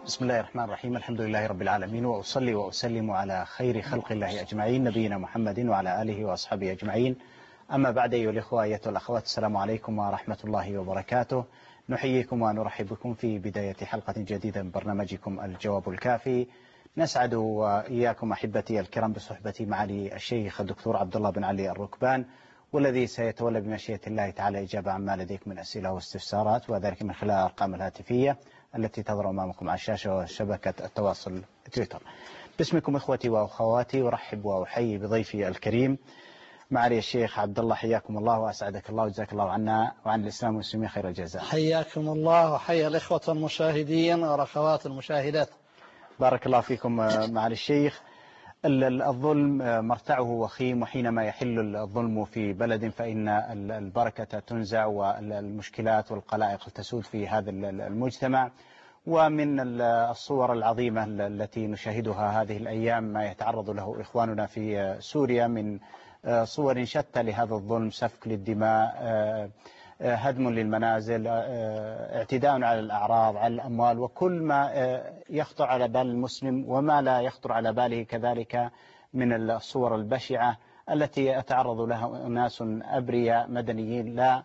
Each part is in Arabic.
بسم الله الرحمن الرحيم. الحمد لله رب العالمين، وأصلي وأسلم على خير خلق الله أجمعين، نبينا محمد وعلى آله وأصحابه أجمعين. أما بعد، أيها الإخوة أيها الأخوات، السلام عليكم ورحمة الله وبركاته. نحييكم ونرحب بكم في بداية حلقة جديدة من برنامجكم الجواب الكافي. نسعد وإياكم أحبتي الكرام بصحبة معالي الشيخ الدكتور عبد الله بن علي الركبان، والذي سيتولى بمشيئة الله تعالى إجابة عما لديكم من أسئلة واستفسارات، وذلك من خلال الأرقام الهاتفية التي تظهر أمامكم على الشاشة وشبكة التواصل تويتر. باسمكم إخوتي وأخواتي أرحب وأحيي بضيفي الكريم معالي الشيخ عبد الله. حياكم الله وأسعدك الله وجزاك الله عنا وعن الإسلام والمسلمين خير الجزاء. حياكم الله وحيا الإخوة المشاهدين والأخوات المشاهدات. بارك الله فيكم معالي الشيخ. الظلم مرتعه وخيم، وحينما يحل الظلم في بلد فإن البركة تنزع والمشكلات والقلائق تسود في هذا المجتمع. ومن الصور العظيمة التي نشاهدها هذه الأيام ما يتعرض له إخواننا في سوريا من صور شتى لهذا الظلم: سفك للدماء، هدم للمنازل، اعتداء على الأعراض، على الأموال، وكل ما يخطر على بال المسلم وما لا يخطر على باله كذلك من الصور البشعة التي يتعرض لها أناس أبرياء مدنيين لا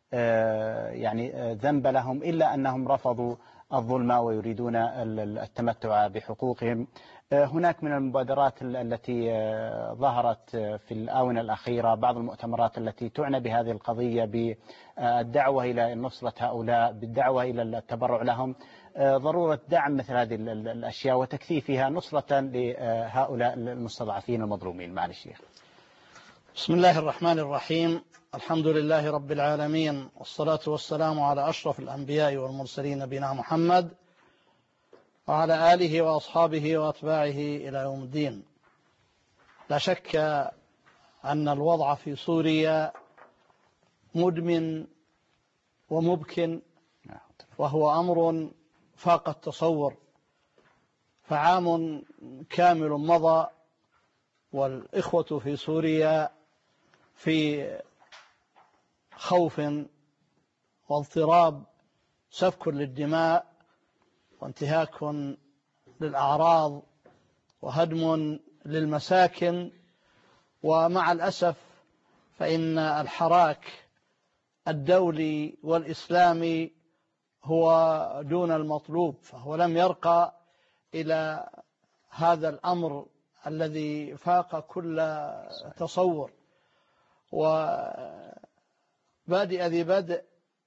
ذنب لهم إلا أنهم رفضوا الظلم ويريدون التمتع بحقوقهم. هناك من المبادرات التي ظهرت في الآونة الأخيرة، بعض المؤتمرات التي تعنى بهذه القضية بالدعوة إلى نصرة هؤلاء، بالدعوة إلى التبرع لهم، ضرورة دعم مثل هذه الأشياء وتكثيفها نصرة لهؤلاء المستضعفين المظلومين. معالي الشيخ. بسم الله الرحمن الرحيم. الحمد لله رب العالمين، والصلاة والسلام على أشرف الأنبياء والمرسلين نبينا محمد وعلى آله وأصحابه وأتباعه إلى يوم الدين. لا شك أن الوضع في سوريا مدمن ومبكٍ، وهو أمر فاق التصور. فعام كامل مضى والإخوة في سوريا في خوف واضطراب، سفك للدماء وانتهاك للأعراض وهدم للمساكن. ومع الأسف فإن الحراك الدولي والإسلامي هو دون المطلوب، فهو لم يرقى إلى هذا الأمر الذي فاق كل تصور. وبادئ ذي بدء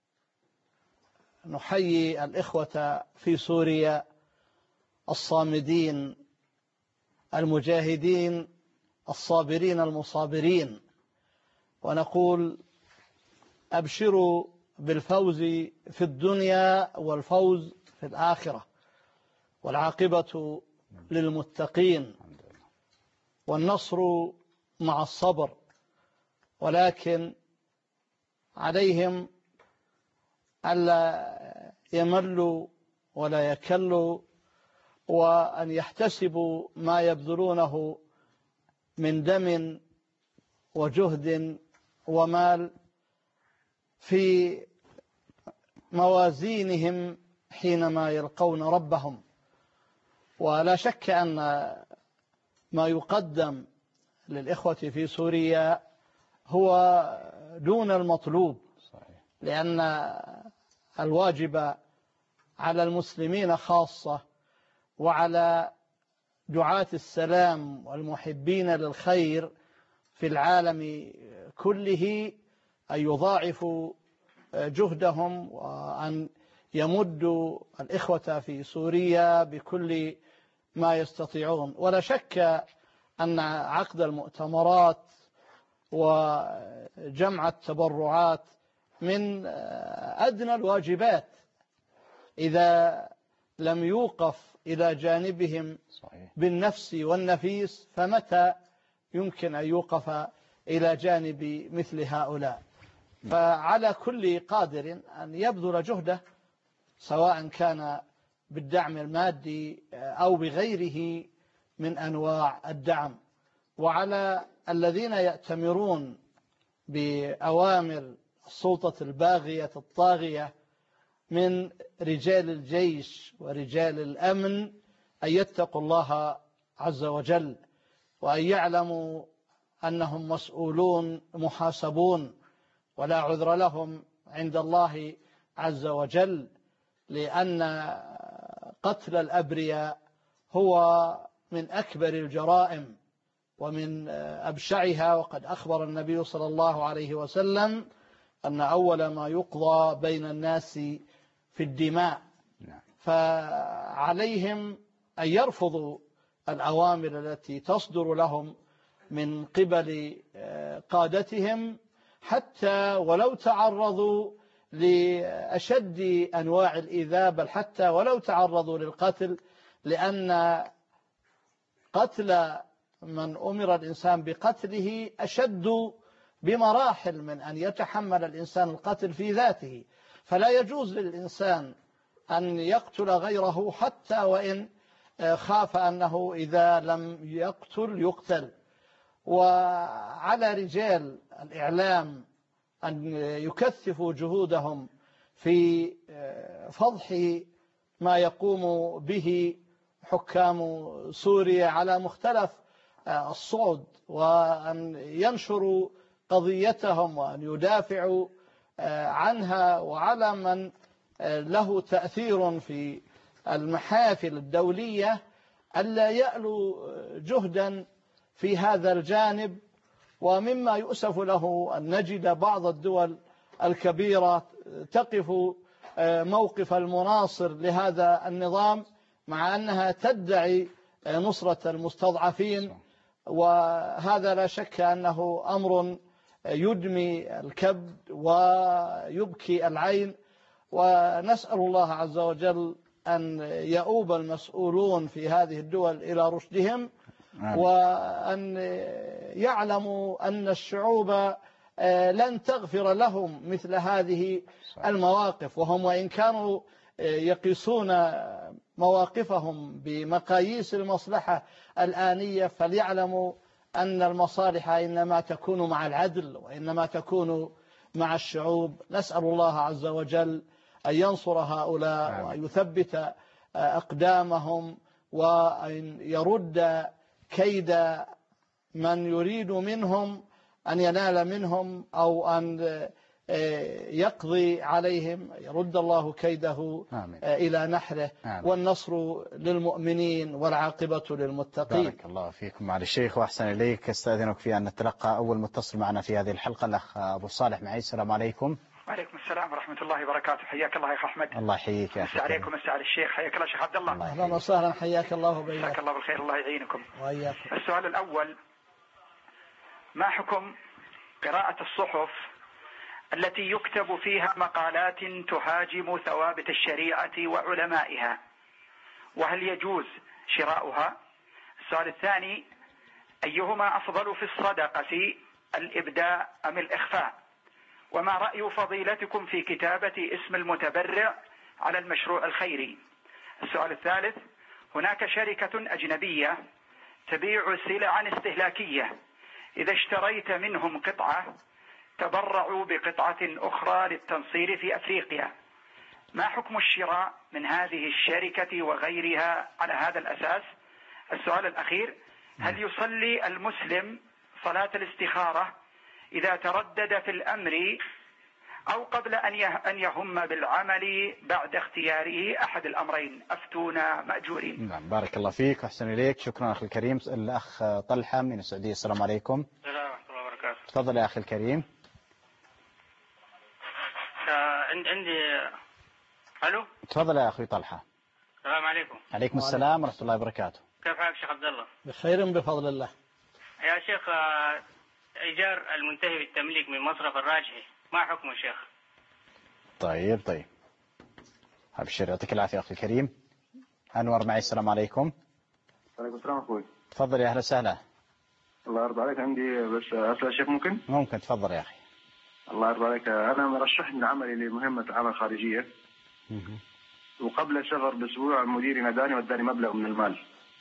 نحيي الإخوة في سوريا الصامدين المجاهدين الصابرين المصابرين، ونقول أبشروا بالفوز في الدنيا والفوز في الآخرة، والعاقبة للمتقين، والنصر مع الصبر. ولكن عليهم ألا يملوا ولا يكلوا، وأن يحتسبوا ما يبذلونه من دم وجهد ومال في موازينهم حينما يلقون ربهم. ولا شك أن ما يقدم للإخوة في سوريا هو دون المطلوب، لأن الواجب على المسلمين خاصة وعلى دعاة السلام والمحبين للخير في العالم كله أن يضاعفوا جهدهم وأن يمدوا الإخوة في سوريا بكل ما يستطيعون. ولا شك أن عقد المؤتمرات وجمع التبرعات من أدنى الواجبات إذا لم يوقف إلى جانبهم بالنفس والنفيس، فمتى يمكن أن يوقف إلى جانب مثل هؤلاء؟ فعلى كل قادر أن يبذل جهده، سواء كان بالدعم المادي أو بغيره من أنواع الدعم. وعلى الذين يأتمرون بأوامر السلطة الباغية الطاغية من رجال الجيش ورجال الأمن أن يتقوا الله عز وجل، وأن يعلموا أنهم مسؤولون محاسبون، ولا عذر لهم عند الله عز وجل، لأن قتل الأبرياء هو من أكبر الجرائم ومن أبشعها. وقد أخبر النبي صلى الله عليه وسلم أن أول ما يقضى بين الناس في الدماء، فعليهم أن يرفضوا الأوامر التي تصدر لهم من قبل قادتهم، حتى ولو تعرضوا لأشد أنواع الإيذاء، بل حتى ولو تعرضوا للقتل، لأن قتل من أمر الإنسان بقتله أشد بمراحل من أن يتحمل الإنسان القتل في ذاته. فلا يجوز للإنسان أن يقتل غيره حتى وإن خاف أنه إذا لم يقتل. وعلى رجال الإعلام أن يكثفوا جهودهم في فضح ما يقوم به حكام سوريا على مختلف الصعد، وأن ينشروا قضيتهم وأن يدافعوا عنها، وعلى من له تأثير في المحافل الدولية ألا يألوا جهدا في هذا الجانب. ومما يؤسف له أن نجد بعض الدول الكبيرة تقف موقف المناصر لهذا النظام، مع أنها تدعي نصرة المستضعفين، وهذا لا شك أنه أمر يدمي الكبد ويبكي العين. ونسأل الله عز وجل أن يؤوب المسؤولون في هذه الدول إلى رشدهم، وأن يعلموا أن الشعوب لن تغفر لهم مثل هذه المواقف، وهم وإن كانوا يقيسون مواقفهم بمقاييس المصلحة الآنية، فليعلموا أن المصالح إنما تكون مع العدل، وإنما تكون مع الشعوب. نسأل الله عز وجل أن ينصر هؤلاء وأن يثبت أقدامهم، وأن يرد كيد من يريد منهم أن ينال منهم أو أن يقضي عليهم، يرد الله كيده إلى نحره. والنصر للمؤمنين والعاقبة للمتقين. بارك الله فيكم معالي الشيخ وأحسن إليك. استأذنك في أن نتلقى أول متصل معنا في هذه الحلقة، الأخ أبو صالح معي. السلام عليكم. وعليكم السلام ورحمة الله وبركاته. حياك الله يا أخ أحمد. الله يحييك يا أخي. مساء عليكم، مساء على الشيخ. حياك الله شيخ عبد الله. أهلا وسهلا، حياك الله وبياك. مساك الله بالخير، الله يعينكم وإياكم. السؤال الأول: ما حكم قراءة الصحف التي يكتب فيها مقالات تهاجم ثوابت الشريعة وعلمائها، وهل يجوز شراؤها؟ السؤال الثاني: أيهما أفضل في الصدقة، الإبداء أم الإخفاء؟ وما رأي فضيلتكم في كتابة اسم المتبرع على المشروع الخيري؟ السؤال الثالث: هناك شركة أجنبية تبيع سلعا استهلاكية، إذا اشتريت منهم قطعة تبرعوا بقطعة أخرى للتنصير في أفريقيا، ما حكم الشراء من هذه الشركة وغيرها على هذا الأساس؟ السؤال الأخير: هل يصلي المسلم صلاة الاستخارة إذا تردد في الأمر أو قبل أن يهم بالعمل بعد اختياره أحد الأمرين؟ أفتونا مأجورين. نعم، بارك الله فيك وأحسن إليك. شكرا أخي الكريم. الأخ طلحة من السعودية. السلام عليكم. السلام ورحمة الله وبركاته. تفضل يا أخي الكريم. عندي ألو. تفضل يا أخي طلحة. السلام عليكم. عليكم السلام ورحمة الله وبركاته. كيف حالك شيخ عبد الله؟ بخير بفضل الله. يا شيخ، إيجار المنتهي بالتمليك من مصرف الراجحي ما حكمه يا شيخ؟ طيب أبشر، يعطيك العافية أخي الكريم. أنور معي. السلام عليكم. وعليكم السلام أخوي. تفضل يا أهلا وسهلا. الله يرضى عليك، عندي بس أسأل الشيخ ممكن؟ ممكن، تفضل يا أخي. الله يرضى عليك، أنا مرشح من عملي لمهمة عمل خارجية، وقبل السفر بأسبوع مديري ناداني واداني مبلغ من المال،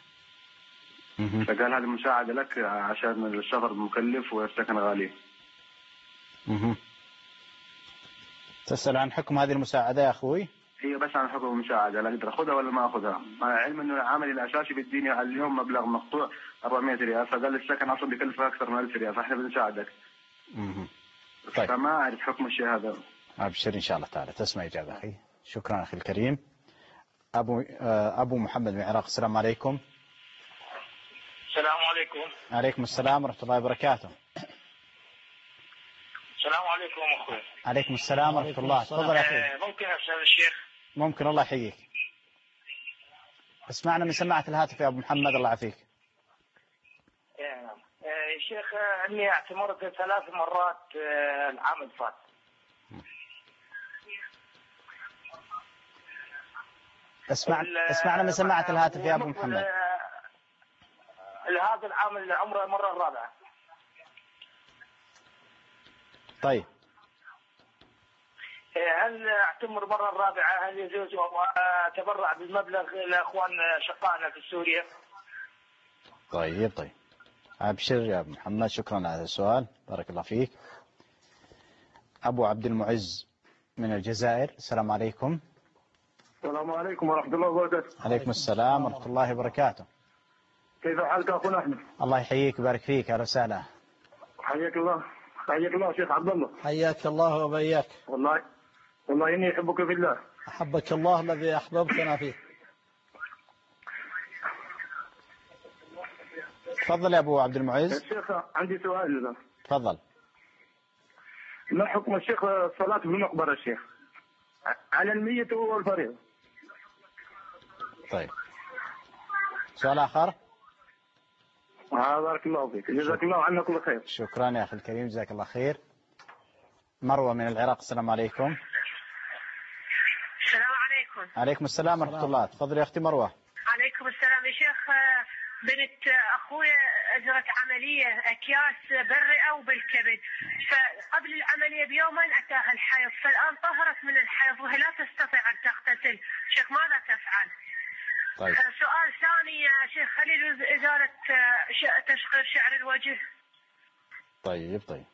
فقال هذه مساعدة لك عشان السفر مكلف والسكن غالي. تسأل عن حكم هذه المساعدة يا أخوي؟ هي بس عن حكم المساعدة، لا أقدر أخذها ولا ما أخذها، مع العلم إنه عملي الأساسي بالدنيا اليوم مبلغ مقطوع 400 ريال، فقال السكن أصلا بيكلف أكثر من 1000 ريال، فإحنا بنساعدك. طيب. فما أعرف حكم الشيء هذا. أبشر إن شاء الله تعالى تسمع إجابة أخي. شكرا أخي الكريم. أبو محمد من العراق، السلام عليكم. السلام عليكم. عليكم السلام ورحمة الله وبركاته. السلام عليكم أخوي. عليكم السلام ورحمة الله. تفضل أخي. ممكن أسأل الشيخ؟ ممكن، الله يحييك. اسمعنا من سماعة الهاتف يا أبو محمد، الله يعافيك. شيخ أني اعتمرت 3 مرات العام الفات. اسمعنا من سماعة الهاتف يا أبو محمد. هذا العام العمرة المرة الرابعة. طيب. هل اعتمر مرة الرابعة هل يجوز واتبرع بالمبلغ لأخوان شقائنا في سوريا؟ طيب. أبشر يا أبو محمد، شكرا على هذا السؤال، بارك الله فيك. أبو عبد المعز من الجزائر، السلام عليكم. السلام عليكم ورحمة الله وبركاته. عليكم السلام ورحمة الله وبركاته. كيف حالك أخونا أحمد؟ الله يحييك ويبارك فيك، أهلا وسهلا. حياك الله شيخ عبد الله. حياك الله وبياك. والله إني أحبك في الله. أحبك الله الذي أحببتنا فيه. تفضل يا أبو عبد المعز. الشيخ عندي سؤال. تفضل. ما حكم الشيخ الصلاة في المقبرة الشيخ على الميت والفريضة؟ طيب، سؤال آخر. بارك الله فيك، جزاك الله عنا كل خير. شكرا يا أخي الكريم، جزاك الله خير. مروة من العراق، السلام عليكم. السلام عليكم. عليكم السلام ورحمة الله. تفضل يا أختي مروة. عليكم السلام يا شيخ. بنت أخويا أجرت عملية أكياس بالرئة وبالكبد، فقبل العملية بيومين أتاها الحيض، فالآن طهرت من الحيض وهي لا تستطيع أن تغتسل، شيخ ماذا تفعل؟ طيب. سؤال ثاني يا شيخ، هل يجوز إزالة تشقير شعر الوجه؟ طيب.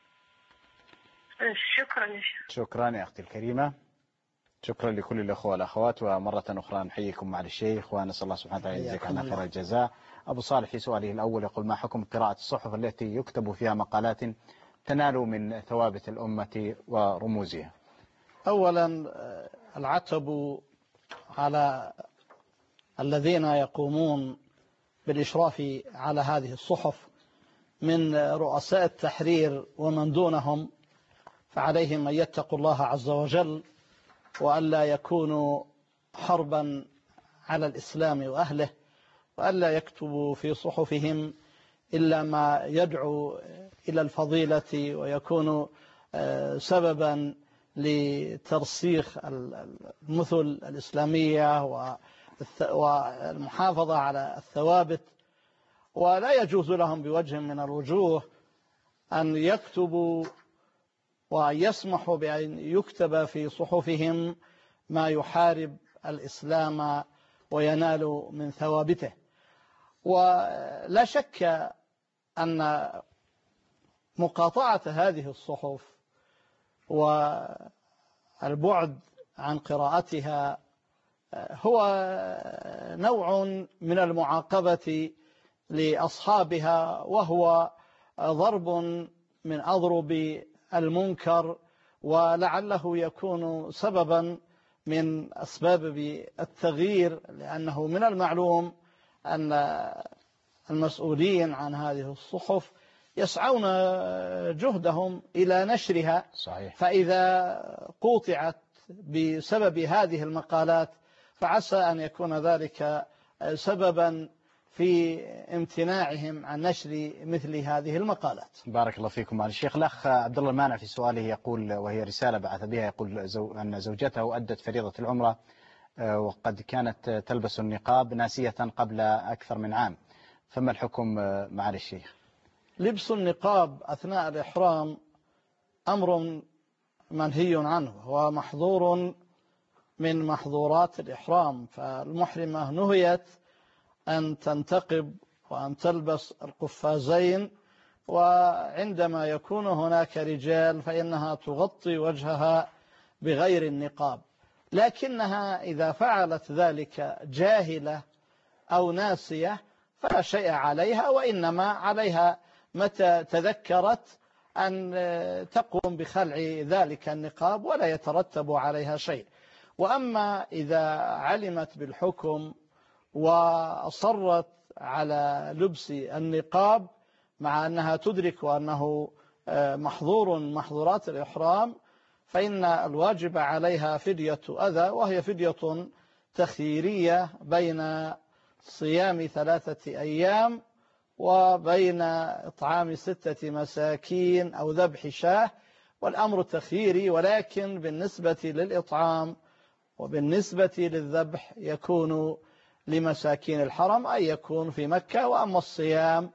شكرا يا شيخ. شكرا يا أختي الكريمة، شكرا لكل الأخوة والأخوات، ومرة أخرى نحييكم مع الشيخ ونسأل الله سبحانه وتعالى يجزيك عنا خير الجزاء. أبو صالح في سؤاله الأول يقول: ما حكم قراءة الصحف التي يكتب فيها مقالات تنال من ثوابت الأمة ورموزها؟ أولا العتب على الذين يقومون بالإشراف على هذه الصحف من رؤساء التحرير ومن دونهم، فعليهم أن يتقوا الله عز وجل وألا يكونوا حربا على الإسلام وأهله، وألا يكتبوا في صحفهم إلا ما يدعو إلى الفضيلة ويكون سببا لترسيخ المثل الإسلامية والمحافظة على الثوابت. ولا يجوز لهم بوجه من الوجوه أن يكتبوا وأن يسمحوا بأن يكتب في صحفهم ما يحارب الإسلام وينال من ثوابته. ولا شك أن مقاطعة هذه الصحف والبعد عن قراءتها هو نوع من المعاقبة لأصحابها، وهو ضرب من أضرب المنكر، ولعله يكون سببا من أسباب التغيير، لأنه من المعلوم أن المسؤولين عن هذه الصحف يسعون جهدهم إلى نشرها. صحيح. فإذا قوطعت بسبب هذه المقالات فعسى أن يكون ذلك سببا في امتناعهم عن نشر مثل هذه المقالات. بارك الله فيكم. مع الشيخ الأخ عبد الله المانع في سؤاله يقول، وهي رسالة بعث بها، يقول أن زوجته أدت فريضة العمرة وقد كانت تلبس النقاب ناسية قبل أكثر من عام، فما الحكم معالي الشيخ؟ لبس النقاب أثناء الإحرام أمر منهي عنه ومحظور من محظورات الإحرام، فالمحرمة نهيت أن تنتقب وأن تلبس القفازين، وعندما يكون هناك رجال فإنها تغطي وجهها بغير النقاب. لكنها إذا فعلت ذلك جاهلة أو ناسية فلا شيء عليها، وإنما عليها متى تذكرت أن تقوم بخلع ذلك النقاب ولا يترتب عليها شيء. وأما إذا علمت بالحكم وأصرت على لبس النقاب مع أنها تدرك أنه محظور من محظورات الإحرام، فإن الواجب عليها فدية أذى، وهي فدية تخييرية بين صيام 3 أيام وبين إطعام 6 مساكين أو ذبح شاة، والأمر تخييري، ولكن بالنسبة للإطعام وبالنسبة للذبح يكون لمساكين الحرم، أي يكون في مكة. وأما الصيام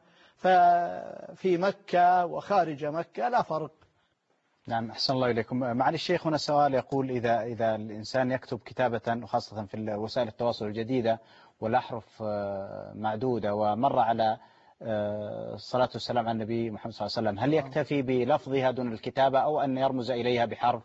ففي مكة وخارج مكة لا فرق. نعم، أحسن الله إليكم. معالي الشيخ، هنا سؤال يقول إذا الإنسان يكتب كتابة، وخاصة في وسائل التواصل الجديدة والأحرف معدودة، ومر على الصلاة والسلام على النبي محمد صلى الله عليه وسلم، هل يكتفي بلفظها دون الكتابة أو أن يرمز إليها بحرف؟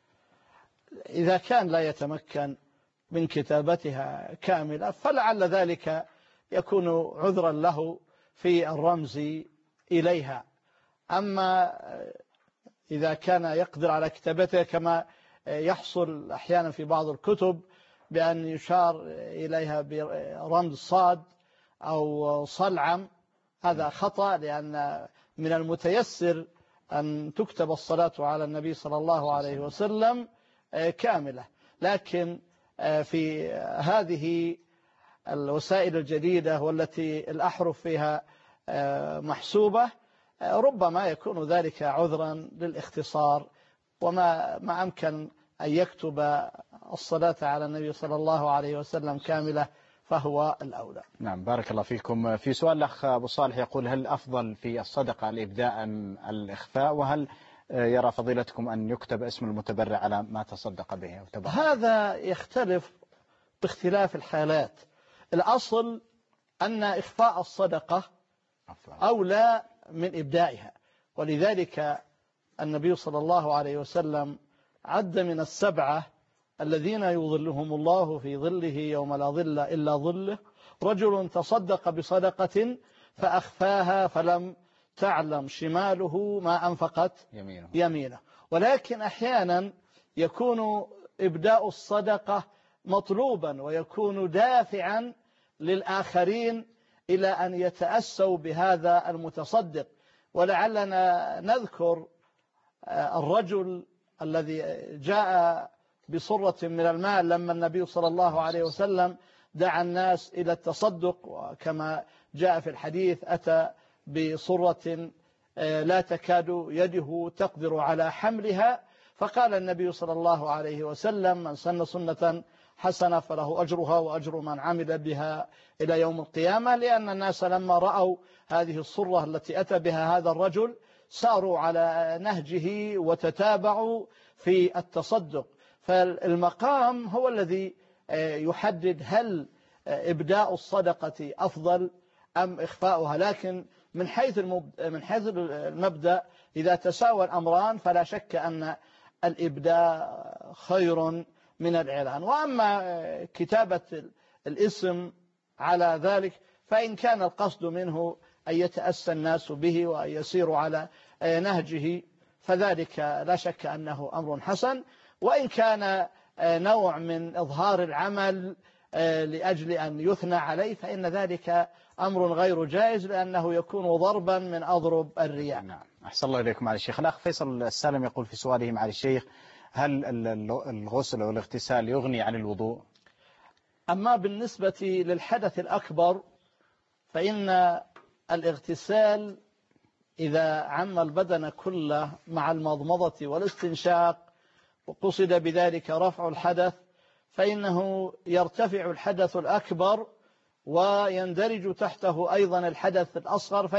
إذا كان لا يتمكن من كتابتها كاملة فلعل ذلك يكون عذرا له في الرمز إليها. أما إذا كان يقدر على كتابتها كما يحصل أحيانا في بعض الكتب بأن يشار إليها برمز صاد أو صلعم، هذا خطأ، لأن من المتيسر أن تكتب الصلاة على النبي صلى الله عليه وسلم كاملة. لكن في هذه الوسائل الجديدة والتي الأحرف فيها محسوبة ربما يكون ذلك عذرا للاختصار، وما أمكن أن يكتب الصلاة على النبي صلى الله عليه وسلم كاملة فهو الأولى. نعم، بارك الله فيكم. في سؤال الأخ أبو صالح يقول: هل أفضل في الصدقة الإبداء أم الإخفاء؟ وهل يرى فضيلتكم أن يكتب اسم المتبرع على ما تصدق به؟ هذا يختلف باختلاف الحالات. الأصل أن إخفاء الصدقة أولى من إبدائها، ولذلك النبي صلى الله عليه وسلم عد من 7 الذين يظلهم الله في ظله يوم لا ظل إلا ظله: رجل تصدق بصدقة فأخفاها فلم تعلم شماله ما أنفقت يمينه. ولكن أحيانا يكون إبداء الصدقة مطلوبا ويكون دافعا للآخرين إلى أن يتأسوا بهذا المتصدق. ولعلنا نذكر الرجل الذي جاء بصرة من المال لما النبي صلى الله عليه وسلم دعا الناس إلى التصدق، وكما جاء في الحديث أتى بصرة لا تكاد يده تقدر على حملها، فقال النبي صلى الله عليه وسلم: من سن سنة حسنة فله أجرها وأجر من عمل بها إلى يوم القيامة. لأن الناس لما رأوا هذه الصرة التي أتى بها هذا الرجل ساروا على نهجه وتتابعوا في التصدق. فالمقام هو الذي يحدد هل إبداء الصدقة أفضل أم إخفاؤها. لكن من حيث المبدأ إذا تساوى الأمران فلا شك أن الإبداء خير من الإعلان. وأما كتابة الاسم على ذلك فإن كان القصد منه أن يتأسى الناس به وأن يسيروا على نهجه فذلك لا شك أنه أمر حسن. وإن كان نوع من إظهار العمل لأجل أن يثنى عليه فإن ذلك أمر غير جائز، لأنه يكون ضربا من أضرب الرياء. نعم، أحسن الله إليكم معالي الشيخ. الأخ فيصل السالم يقول في سؤاله معالي الشيخ: هل الغسل أو الاغتسال يغني عن الوضوء؟ أما بالنسبة للحدث الأكبر فإن الاغتسال إذا عم البدن كله مع المضمضة والاستنشاق وقصد بذلك رفع الحدث فإنه يرتفع الحدث الأكبر ويندرج تحته أيضا الحدث الأصغر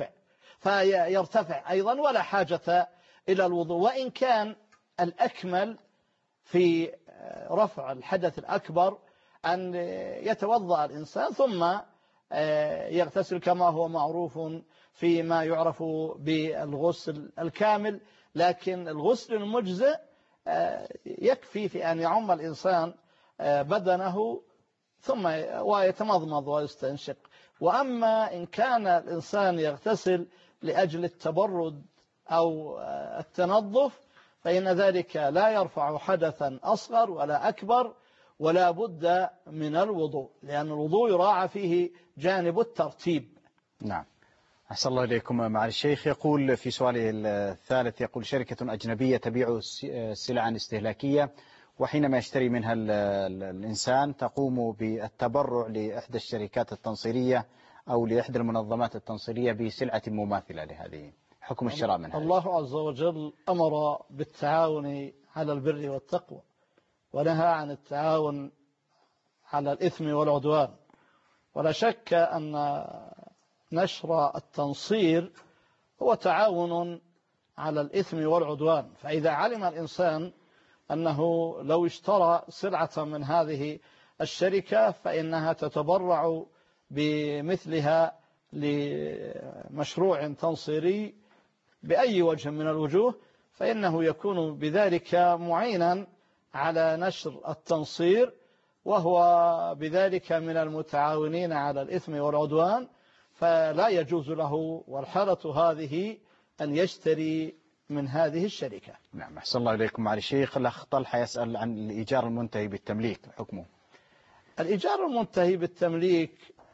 فيرتفع أيضا ولا حاجة إلى الوضوء. وإن كان الأكمل في رفع الحدث الأكبر أن يتوضأ الإنسان ثم يغتسل كما هو معروف فيما يعرف بالغسل الكامل. لكن الغسل المجزئ يكفي في أن يعم الإنسان بدنه ثم ويتمضمض ويستنشق. وأما إن كان الإنسان يغتسل لأجل التبرد أو التنظف فإن ذلك لا يرفع حدثا أصغر ولا أكبر، ولا بد من الوضوء، لأن الوضوء يراعى فيه جانب الترتيب. نعم. أحسن الله إليكم مع الشيخ. يقول في سؤاله الثالث، يقول شركة أجنبية تبيع سلعا استهلاكية، وحينما يشتري منها الإنسان تقوم بالتبرع لإحدى الشركات التنصيرية أو لإحدى المنظمات التنصيرية بسلعة مماثلة لهذه، حكم الشراء منها؟ الله عز وجل أمر بالتعاون على البر والتقوى، ونهى عن التعاون على الإثم والعدوان. ولا شك أن نشر التنصير هو تعاون على الإثم والعدوان. فإذا علم الإنسان أنه لو اشترى سلعة من هذه الشركة فإنها تتبرع بمثلها لمشروع تنصيري بأي وجه من الوجوه، فإنه يكون بذلك معينا على نشر التنصير، وهو بذلك من المتعاونين على الإثم والعدوان، فلا يجوز له والحالة هذه أن يشتري من هذه الشركة. نعم. أحسن الله إليكم مع الشيخ. الأخ طلحة يسأل عن الإيجار المنتهي بالتمليك، حكمه؟ الإيجار المنتهي بالتمليك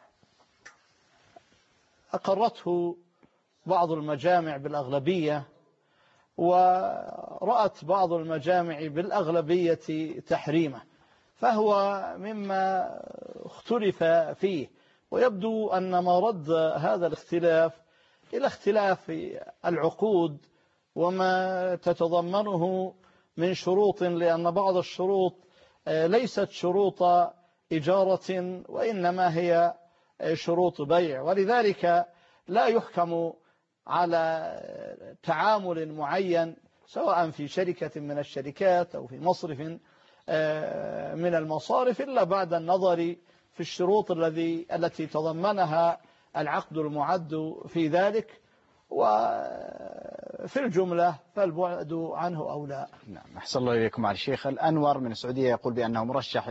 أقرته بعض المجامع بالأغلبية، ورأت بعض المجامع بالأغلبية تحريمه، فهو مما اختلف فيه. ويبدو أن ما رد هذا الاختلاف إلى اختلاف العقود وما تتضمنه من شروط، لأن بعض الشروط ليست شروط إجارة وإنما هي شروط بيع، ولذلك لا يحكم على تعامل معين سواء في شركة من الشركات أو في مصرف من المصارف إلا بعد النظر في الشروط التي تضمنها العقد المعد في ذلك، وفي الجملة فالبعد عنه أولى. نعم. أحسن الله إليكم مع الشيخ. الأنور من السعودية يقول بأنه مرشح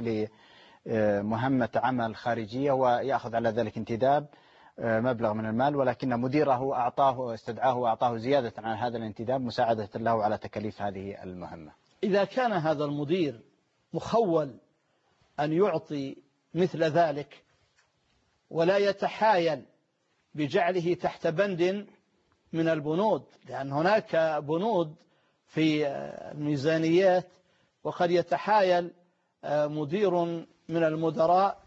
لمهمة عمل خارجية ويأخذ على ذلك انتداب مبلغ من المال، ولكن مديره استدعاه وأعطاه زيادة عن هذا الانتداب مساعدة له على تكاليف هذه المهمة. إذا كان هذا المدير مخول أن يعطي مثل ذلك ولا يتحايل بجعله تحت بند من البنود، لأن هناك بنود في الميزانيات وقد يتحايل مدير من المدراء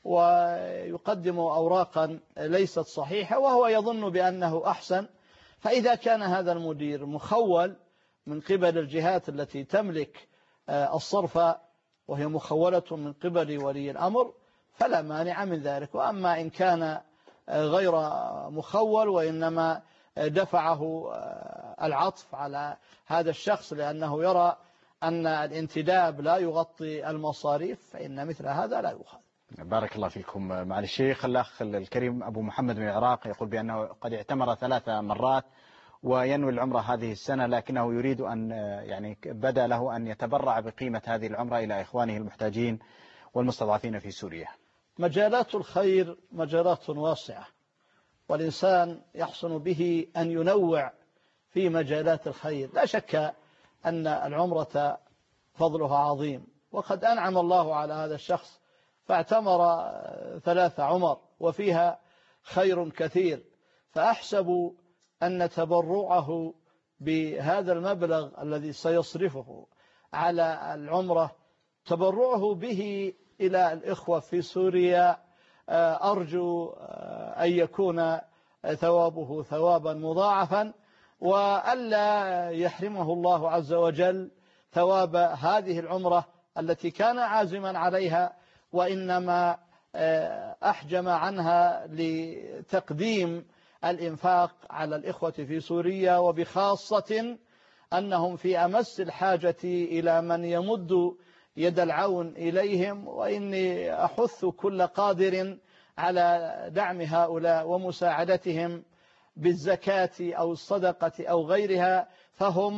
ويقدم أوراقا ليست صحيحة وهو يظن بأنه أحسن. فإذا كان هذا المدير مخول من قبل الجهات التي تملك الصرف وهي مخولة من قبل ولي الأمر فلا مانع من ذلك. وأما إن كان غير مخول وإنما دفعه العطف على هذا الشخص لأنه يرى أن الانتداب لا يغطي المصاريف فإن مثل هذا لا يؤخذ. بارك الله فيكم مع الشيخ. الأخ الكريم أبو محمد من العراق يقول بأنه قد اعتمر 3 مرات وينوي العمرة هذه السنة، لكنه يريد أن بدا له أن يتبرع بقيمة هذه العمرة إلى إخوانه المحتاجين والمستضعفين في سوريا. مجالات الخير مجالات واسعة، والإنسان يحسن به أن ينوع في مجالات الخير. لا شك أن العمرة فضلها عظيم، وقد أنعم الله على هذا الشخص فاعتمر 3 عمر وفيها خير كثير، فأحسب أن تبرعه بهذا المبلغ الذي سيصرفه على العمرة تبرعه به إلى الإخوة في سوريا أرجو أن يكون ثوابه ثوابا مضاعفا، وألا يحرمه الله عز وجل ثواب هذه العمرة التي كان عازما عليها وإنما أحجم عنها لتقديم الإنفاق على الإخوة في سوريا، وبخاصة أنهم في أمس الحاجة إلى من يمد يد العون إليهم. وإني أحث كل قادر على دعم هؤلاء ومساعدتهم بالزكاة أو الصدقة أو غيرها، فهم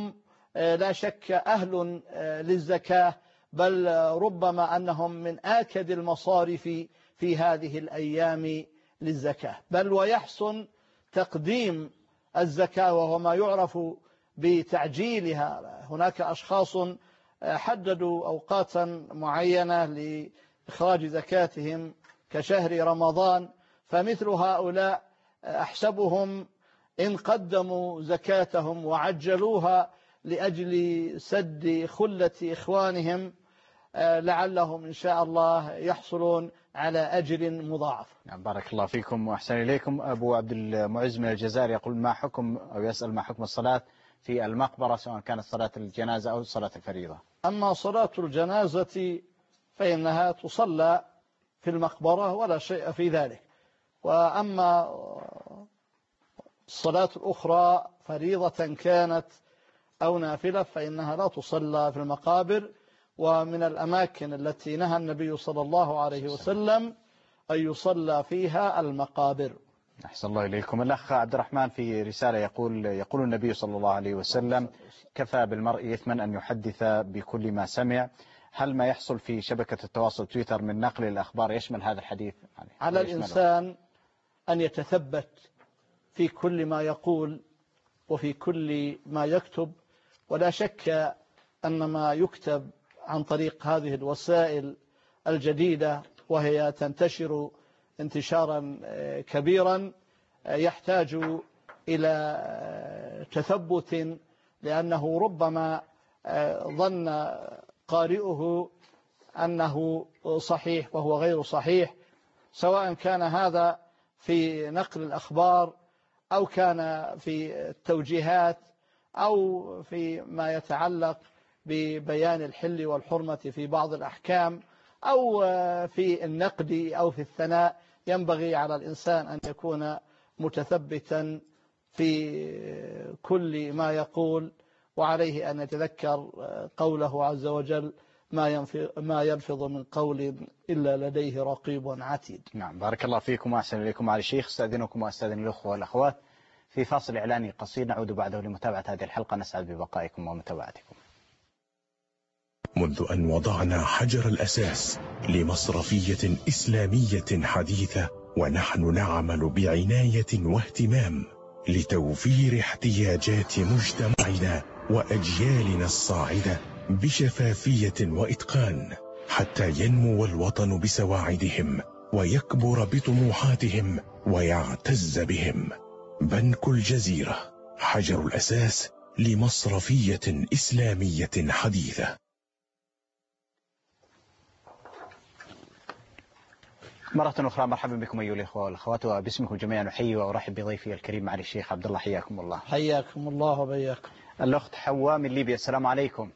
لا شك أهل للزكاة، بل ربما أنهم من آكد المصارف في هذه الأيام للزكاة، بل ويحسن تقديم الزكاة وهو ما يعرف بتعجيلها. هناك أشخاص حددوا أوقاتا معينة لإخراج زكاتهم كشهر رمضان، فمثل هؤلاء أحسبهم إن قدموا زكاتهم وعجلوها لأجل سد خلة إخوانهم لعلهم إن شاء الله يحصلون على أجر مضاعف. بارك الله فيكم وأحسن إليكم. أبو عبد المعز من الجزائر يقول ما حكم، أو يسأل ما حكم الصلاة في المقبرة سواء كانت صلاة الجنازة أو صلاة الفريضة؟ أما صلاة الجنازة فإنها تصلى في المقبرة ولا شيء في ذلك، وأما الصلاة الأخرى فريضة كانت أو نافلة فإنها لا تصلى في المقابر. ومن الأماكن التي نهى النبي صلى الله عليه وسلم أن يصلى فيها المقابر. أحسن الله إليكم. الأخ عبد الرحمن في رسالة يقول النبي صلى الله عليه وسلم كفى بالمرء إثما أن يحدث بكل ما سمع. هل ما يحصل في شبكة التواصل تويتر من نقل الأخبار يشمل هذا الحديث؟ على الإنسان أن يتثبت في كل ما يقول وفي كل ما يكتب، ولا شك أن ما يكتب عن طريق هذه الوسائل الجديدة وهي تنتشر انتشارا كبيرا يحتاج إلى تثبت، لأنه ربما ظن قارئه أنه صحيح وهو غير صحيح، سواء كان هذا في نقل الأخبار أو كان في التوجيهات أو في ما يتعلق ببيان الحل والحرمة في بعض الأحكام أو في النقد أو في الثناء. ينبغي على الإنسان أن يكون متثبتا في كل ما يقول، وعليه أن يتذكر قوله عز وجل ما يلفظ من قول إلا لديه رقيب عتيد. نعم بارك الله فيكم وأحسن إليكم معالي الشيخ. استأذنكم وأستأذن الأخوة والأخوات في فاصل إعلاني قصير، نعود بعده لمتابعة هذه الحلقة. نسعد ببقائكم ومتابعتكم. منذ أن وضعنا حجر الأساس لمصرفية إسلامية حديثة، ونحن نعمل بعناية واهتمام لتوفير احتياجات مجتمعنا وأجيالنا الصاعدة بشفافية وإتقان، حتى ينمو الوطن بسواعدهم ويكبر بطموحاتهم ويعتز بهم. بنك الجزيرة، حجر الأساس لمصرفية إسلامية حديثة. مرة أخرى مرحبا بكم أيها الأخوة والأخوات، وباسمكم جميعا أحيي وأرحب بضيفي الكريم معالي الشيخ عبد الله. حياكم الله. حياكم الله وبياكم. الأخت حواء من ليبيا، السلام عليكم.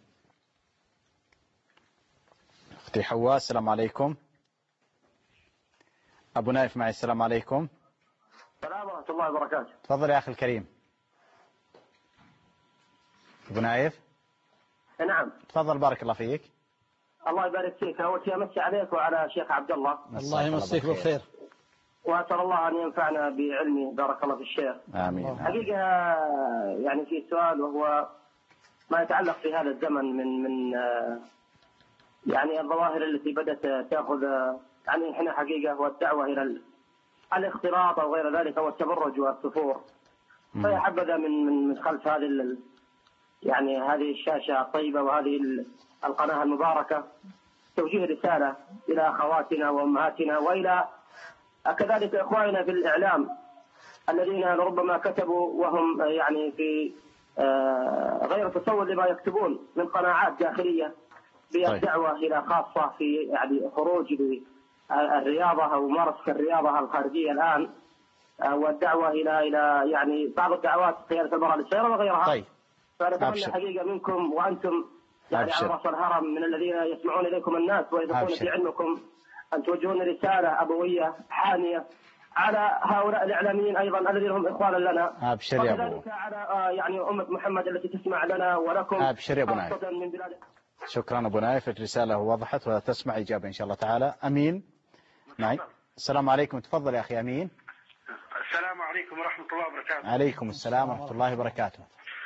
أختي حواء السلام عليكم. أبو نايف معي، السلام عليكم. السلام ورحمة الله وبركاته. تفضل يا أخي الكريم. أبو نايف. نعم تفضل بارك الله فيك. الله يبارك فيك. أول شيء أمسي عليك وعلى شيخ عبد الله. الله يمسيك بالخير. وأسأل الله أن ينفعنا بعلمه. بارك الله في الشيخ. آمين. حقيقة يعني في سؤال، وهو ما يتعلق في هذا الزمن من يعني الظواهر التي بدأت تأخذ يعني احنا حقيقة، والدعوة إلى الاختلاط أو غير ذلك، أو التبرج والسفور. فيا حبذا من خلف هذه يعني هذه الشاشة الطيبة وهذه القناة المباركة توجيه رسالة إلى أخواتنا وأمهاتنا وإلى كذلك إخواننا في الإعلام الذين ربما كتبوا وهم يعني في غير تصور لما يكتبون من قناعات داخلية بالدعوة إلى خاصة في يعني خروج الرياضة أو ممارسة الرياضة الخارجية الآن، والدعوة إلى يعني بعض الدعوات قيادة المرأة للسيارة وغيرها. طيب. فنتمنى حقيقة منكم وأنتم يعني على رأس الهرم من الذين يسمعون إليكم الناس ويثقون في علمكم أن توجهون رسالة أبوية حامية على هؤلاء الإعلاميين أيضا الذين هم إخوانا لنا. أبشر يا أبو. وكذلك على يعني أمة محمد التي تسمع لنا ولكم. أبشر يا أبو نايف. شكرا أبو نايف، الرسالة وضحت وتسمع إجابة إن شاء الله تعالى. أمين معي. السلام عليكم. تفضل يا أخي أمين. السلام عليكم ورحمة الله وبركاته. عليكم السلام ورحمة الله وبركاته.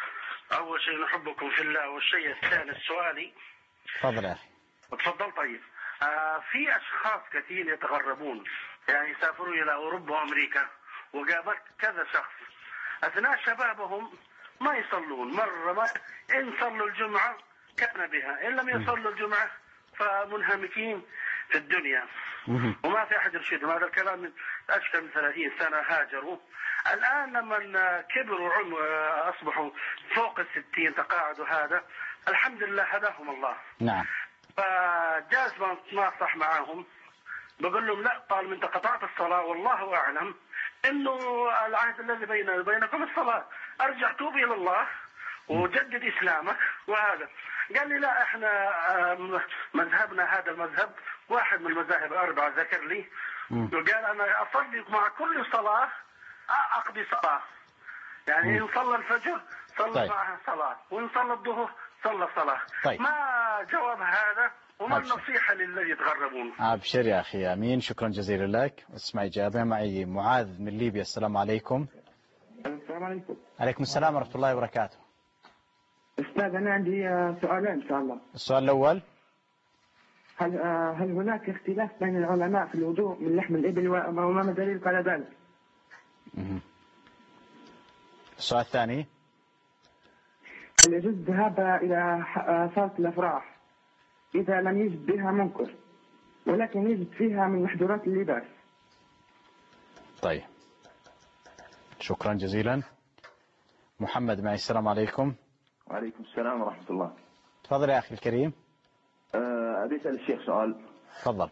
أول شيء نحبكم في الله، والشيء الثاني سؤالي. تفضل يا أخي. تفضل. طيب، في أشخاص كثير يتغربون، يعني يسافرون إلى أوروبا وأمريكا، وقابلت كذا شخص أثناء شبابهم ما يصلون، مرة ما إن صلوا الجمعة كان بها، إن لم يصلوا الجمعة فمنهمكين في الدنيا وما في أحد يرشدهم. هذا الكلام من أكثر من 30 سنة هاجروا. الآن لما كبروا أصبحوا فوق 60 تقاعدوا، هذا الحمد لله هداهم الله. نعم. فجاز ما نصح معاهم، بقول لهم لا، طالما انت قطعت الصلاة والله أعلم إنه العهد الذي بيننا وبينكم الصلاة، أرجع توب إلى الله وجدد إسلامك. وهذا قال لي لا، احنا مذهبنا هذا المذهب واحد من المذاهب الأربعة، ذكر لي وقال أنا أصلي مع كل صلاة أقضي صلاة، يعني إن صلى الفجر صلى معها صلاة، وإن صلى الظهر صلى صلاة. ما جواب هذا وما النصيحة للذي يتغربون؟ أبشر يا أخي. أمين. شكرا جزيلا لك. اسمع إجابة. معي معاذ من ليبيا. السلام عليكم. السلام عليكم. عليكم السلام ورحمة الله وبركاته. أستاذ، أنا عندي سؤالين إن شاء الله. السؤال الأول: هل هناك اختلاف بين العلماء في الوضوء من لحم الإبل، وما دليل على ذلك؟ السؤال الثاني: هل يجوز الذهاب إلى صالة الأفراح إذا لم يجد بها منكر ولكن يجد فيها من محظورات اللباس؟ طيب، شكرا جزيلا. محمد معي. السلام عليكم. وعليكم السلام ورحمة الله. تفضل يا أخي الكريم. أبي أسأل الشيخ سؤال. تفضل.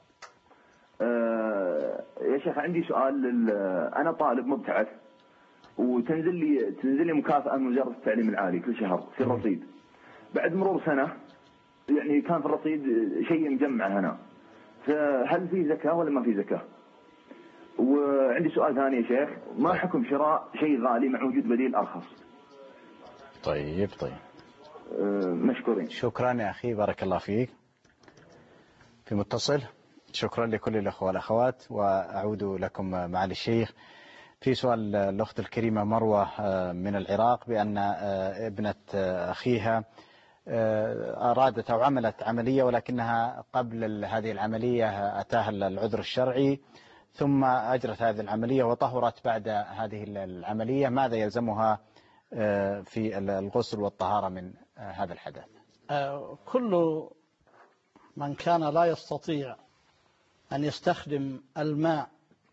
يا شيخ، عندي سؤال. أنا طالب مبتعث، وتنزل لي مكافأة من وزارة التعليم العالي كل شهر في الرصيد. بعد مرور سنة يعني كان في الرصيد شيء مجمع هنا، فهل في زكاة ولا ما في زكاة؟ وعندي سؤال ثاني يا شيخ: ما حكم شراء شيء غالي مع وجود بديل أرخص؟ طيب. مشكورين. شكرا يا أخي، بارك الله فيك. في متصل. شكرا لكل الأخوة والأخوات، وأعود لكم معالي الشيخ. في سؤال الأخت الكريمة مروة من العراق بأن ابنة أخيها أرادت أو عملت عملية، ولكنها قبل هذه العملية أتاها العذر الشرعي، ثم أجرت هذه العملية وطهرت بعد هذه العملية. ماذا يلزمها في الغسل والطهارة من هذا الحدث؟ كل من كان لا يستطيع أن يستخدم الماء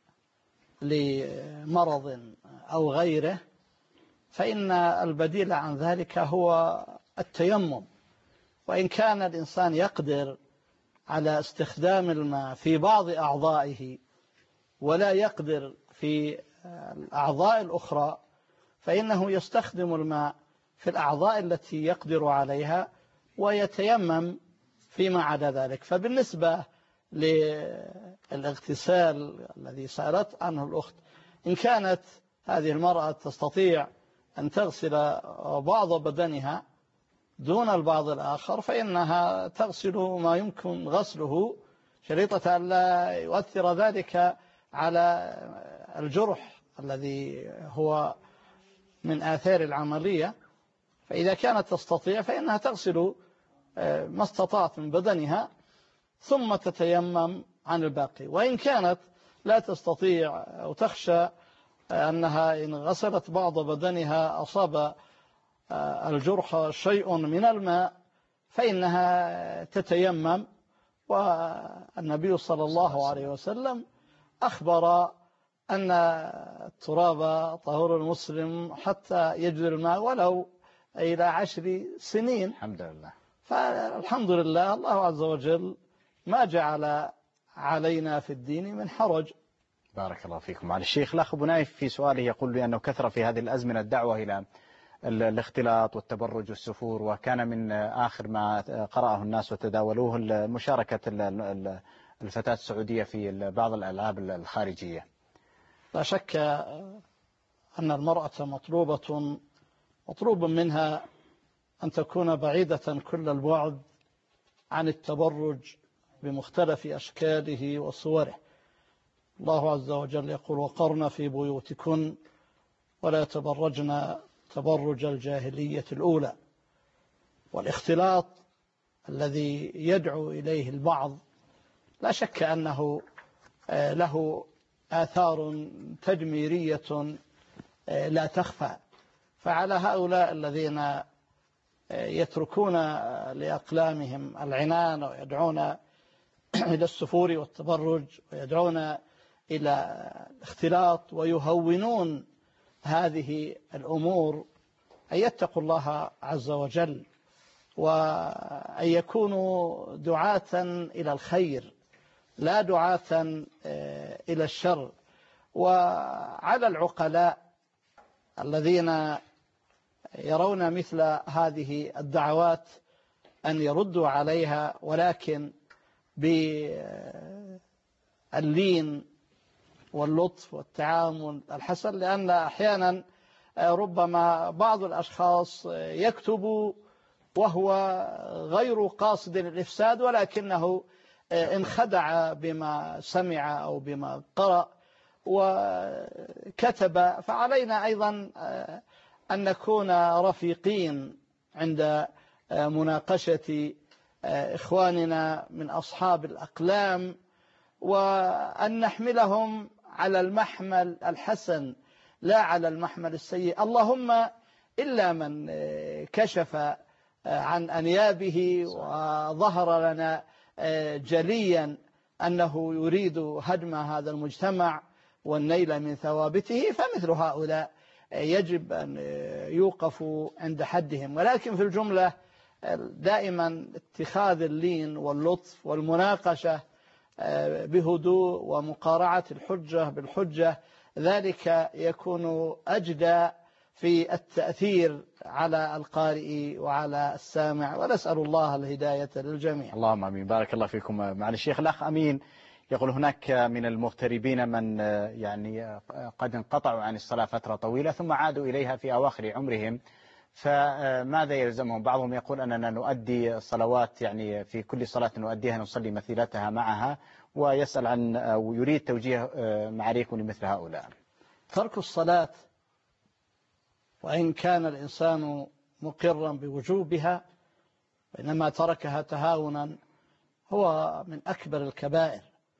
لمرض أو غيره، فإن البديل عن ذلك هو التيمم. وإن كان الإنسان يقدر على استخدام الماء في بعض أعضائه ولا يقدر في الأعضاء الأخرى، فإنه يستخدم الماء في الأعضاء التي يقدر عليها ويتيمم فيما عدا ذلك. فبالنسبة للاغتسال الذي سألت عنه الأخت، إن كانت هذه المرأة تستطيع أن تغسل بعض بدنها دون البعض الآخر، فإنها تغسل ما يمكن غسله، شريطة أن لا يؤثر ذلك على الجرح الذي هو من آثار العملية. فإذا كانت تستطيع فإنها تغسل ما استطاعت من بدنها ثم تتيمم عن الباقي. وإن كانت لا تستطيع أو تخشى أنها إن غسلت بعض بدنها أصاب الجرح شيء من الماء، فإنها تتيمم. والنبي صلى الله عليه وسلم أخبر أن التراب طهور المسلم حتى يجد الماء ولو إلى 10 سنين. الحمد لله. فالحمد لله، الله عز وجل ما جعل علينا في الدين من حرج. بارك الله فيكم. على الشيخ الأخ أبو نايف في سؤاله يقول لي أنه كثر في هذه الأزمنة الدعوة إلى الاختلاط والتبرج والسفور، وكان من آخر ما قرأه الناس وتداولوه مشاركة الفتاة السعودية في بعض الألعاب الخارجية. لا شك أن المرأة مطلوب منها أن تكون بعيدة كل البعد عن التبرج بمختلف أشكاله وصوره. الله عز وجل يقول: وقرن في بيوتكن ولا تبرجن تبرج الجاهلية الأولى. والاختلاط الذي يدعو إليه البعض لا شك أنه له آثار تدميرية لا تخفى. فعلى هؤلاء الذين يتركون لأقلامهم العنان ويدعون إلى السفور والتبرج ويدعون إلى الاختلاط ويهونون هذه الأمور أن يتقوا الله عز وجل وأن يكونوا دعاة إلى الخير لا دعاة إلى الشر. وعلى العقلاء الذين يرون مثل هذه الدعوات أن يردوا عليها، ولكن باللين واللطف والتعامل الحسن، لأن أحيانا ربما بعض الأشخاص يكتب وهو غير قاصد للإفساد ولكنه انخدع بما سمع أو بما قرأ وكتب. فعلينا أيضا أن نكون رفيقين عند مناقشة إخواننا من أصحاب الأقلام، وأن نحملهم على المحمل الحسن لا على المحمل السيء. اللهم إلا من كشف عن أنيابه وظهر لنا جليا أنه يريد هدم هذا المجتمع والنيل من ثوابته، فمثل هؤلاء يجب أن يوقفوا عند حدهم. ولكن في الجملة دائما اتخاذ اللين واللطف والمناقشة بهدوء ومقارعة الحجة بالحجة، ذلك يكون أجدى في التأثير على القارئ وعلى السامع، ونسأل الله الهداية للجميع. اللهم آمين. بارك الله فيكم. معالي الشيخ، الأخ أمين يقول هناك من المغتربين من يعني قد انقطعوا عن الصلاة فترة طويلة ثم عادوا إليها في أواخر عمرهم، فماذا يلزمهم؟ بعضهم يقول أننا نؤدي الصلوات، يعني في كل صلاة نؤديها نصلي مثيلتها معها، ويسأل عن أو يريد توجيه معاليكم لمثل هؤلاء. ترك الصلاة وإن كان الإنسان مقرا بوجوبها وإنما تركها تهاونا هو من أكبر الكبائر،